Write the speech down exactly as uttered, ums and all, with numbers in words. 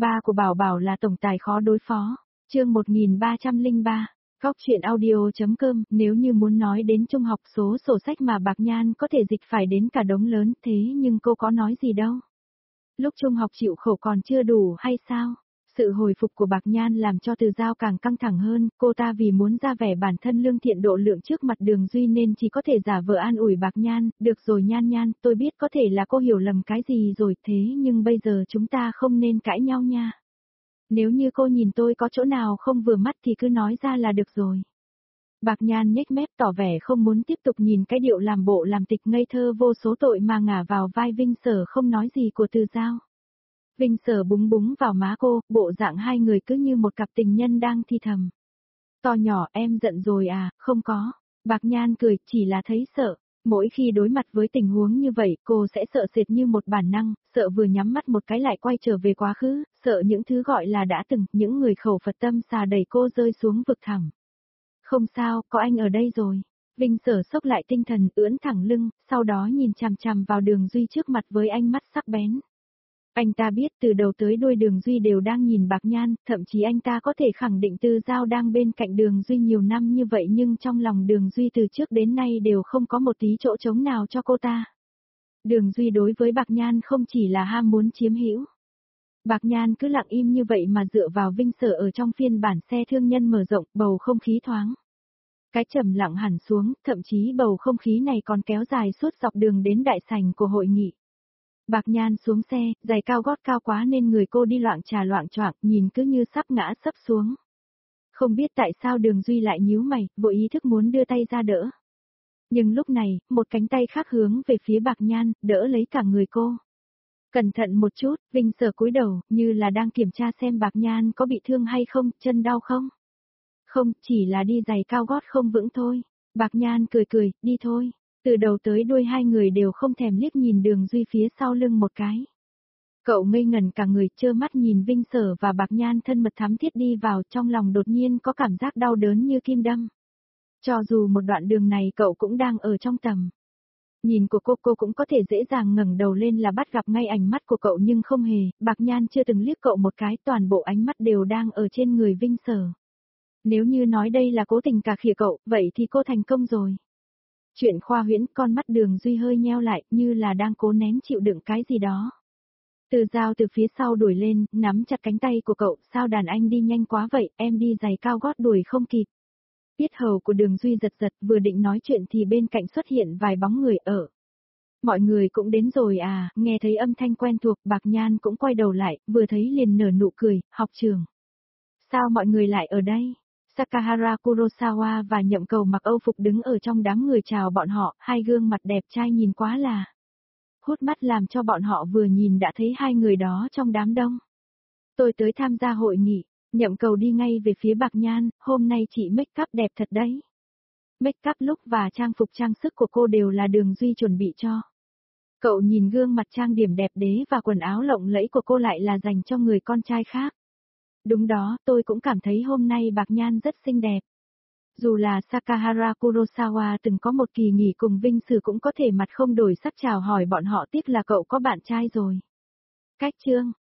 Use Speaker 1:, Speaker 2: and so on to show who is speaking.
Speaker 1: Ba của Bảo Bảo là tổng tài khó đối phó. Chương một nghìn ba trăm lẻ ba. Góc truyện audio.com. Nếu như muốn nói đến trung học số sổ sách mà Bạc Nhan có thể dịch phải đến cả đống lớn, thế nhưng cô có nói gì đâu. Lúc trung học chịu khổ còn chưa đủ hay sao? Sự hồi phục của Bạc Nhan làm cho Từ Giao càng căng thẳng hơn, cô ta vì muốn ra vẻ bản thân lương thiện độ lượng trước mặt Đường Duy nên chỉ có thể giả vờ an ủi Bạc Nhan, được rồi Nhan Nhan, tôi biết có thể là cô hiểu lầm cái gì rồi, thế nhưng bây giờ chúng ta không nên cãi nhau nha. Nếu như cô nhìn tôi có chỗ nào không vừa mắt thì cứ nói ra là được rồi. Bạc Nhan nhếch mép tỏ vẻ không muốn tiếp tục nhìn cái điệu làm bộ làm tịch ngây thơ vô số tội mà ngả vào vai Vinh Sở không nói gì của Từ Giao. Vinh Sở búng búng vào má cô, bộ dạng hai người cứ như một cặp tình nhân đang thi thầm. To nhỏ em giận rồi à, không có. Bạc Nhan cười, chỉ là thấy sợ. Mỗi khi đối mặt với tình huống như vậy, cô sẽ sợ sệt như một bản năng, sợ vừa nhắm mắt một cái lại quay trở về quá khứ, sợ những thứ gọi là đã từng, những người khẩu Phật tâm xà đẩy cô rơi xuống vực thẳm. Không sao, có anh ở đây rồi. Vinh Sở xốc lại tinh thần, ưỡn thẳng lưng, sau đó nhìn chằm chằm vào Đường Duy trước mặt với ánh mắt sắc bén. Anh ta biết từ đầu tới đuôi Đường Duy đều đang nhìn Bạc Nhan, thậm chí anh ta có thể khẳng định Từ Giao đang bên cạnh Đường Duy nhiều năm như vậy nhưng trong lòng Đường Duy từ trước đến nay đều không có một tí chỗ trống nào cho cô ta. Đường Duy đối với Bạc Nhan không chỉ là ham muốn chiếm hữu. Bạc Nhan cứ lặng im như vậy mà dựa vào Vinh Sở ở trong phiên bản xe thương nhân mở rộng, bầu không khí thoáng. Cái trầm lặng hẳn xuống, thậm chí bầu không khí này còn kéo dài suốt dọc đường đến đại sảnh của hội nghị. Bạc Nhan xuống xe, giày cao gót cao quá nên người cô đi loạng trà loạng choạng, nhìn cứ như sắp ngã sấp xuống. Không biết tại sao Đường Duy lại nhíu mày, vội ý thức muốn đưa tay ra đỡ. Nhưng lúc này, một cánh tay khác hướng về phía Bạc Nhan, đỡ lấy cả người cô. Cẩn thận một chút, Vinh Sở cúi đầu, như là đang kiểm tra xem Bạc Nhan có bị thương hay không, chân đau không? Không, chỉ là đi giày cao gót không vững thôi. Bạc Nhan cười cười, đi thôi. Từ đầu tới đuôi hai người đều không thèm liếc nhìn Đường Duy phía sau lưng một cái. Cậu ngây ngẩn cả người, trơ mắt nhìn Vinh Sở và Bạc Nhan thân mật thắm thiết đi vào, trong lòng đột nhiên có cảm giác đau đớn như kim đâm. Cho dù một đoạn đường này cậu cũng đang ở trong tầm nhìn của cô, cô cũng có thể dễ dàng ngẩng đầu lên là bắt gặp ngay ánh mắt của cậu nhưng không hề, Bạc Nhan chưa từng liếc cậu một cái, toàn bộ ánh mắt đều đang ở trên người Vinh Sở. Nếu như nói đây là cố tình cà khịa cậu, vậy thì cô thành công rồi. Chuyện khoa huyễn, con mắt Đường Duy hơi nheo lại, như là đang cố nén chịu đựng cái gì đó. Từ Giao từ phía sau đuổi lên, nắm chặt cánh tay của cậu, sao đàn anh đi nhanh quá vậy, em đi giày cao gót đuổi không kịp. Biết hầu của Đường Duy giật giật, vừa định nói chuyện thì bên cạnh xuất hiện vài bóng người ở. Mọi người cũng đến rồi à, nghe thấy âm thanh quen thuộc, Bạc Nhan cũng quay đầu lại, vừa thấy liền nở nụ cười, học trường. Sao mọi người lại ở đây? Sakahara Kurosawa và Nhậm Cầu mặc Âu phục đứng ở trong đám người chào bọn họ, hai gương mặt đẹp trai nhìn quá là hút mắt làm cho bọn họ vừa nhìn đã thấy hai người đó trong đám đông. Tôi tới tham gia hội nghị, Nhậm Cầu đi ngay về phía Bạc Nhan, hôm nay chị make up đẹp thật đấy. Make up look và trang phục trang sức của cô đều là Đường Duy chuẩn bị cho. Cậu nhìn gương mặt trang điểm đẹp đẽ và quần áo lộng lẫy của cô lại là dành cho người con trai khác. Đúng đó, tôi cũng cảm thấy hôm nay Bạc Nhan rất xinh đẹp. Dù là Sakahara Kurosawa từng có một kỳ nghỉ cùng Vinh Sử cũng có thể mặt không đổi sắc chào hỏi bọn họ, tiếc là cậu có bạn trai rồi. Cách chương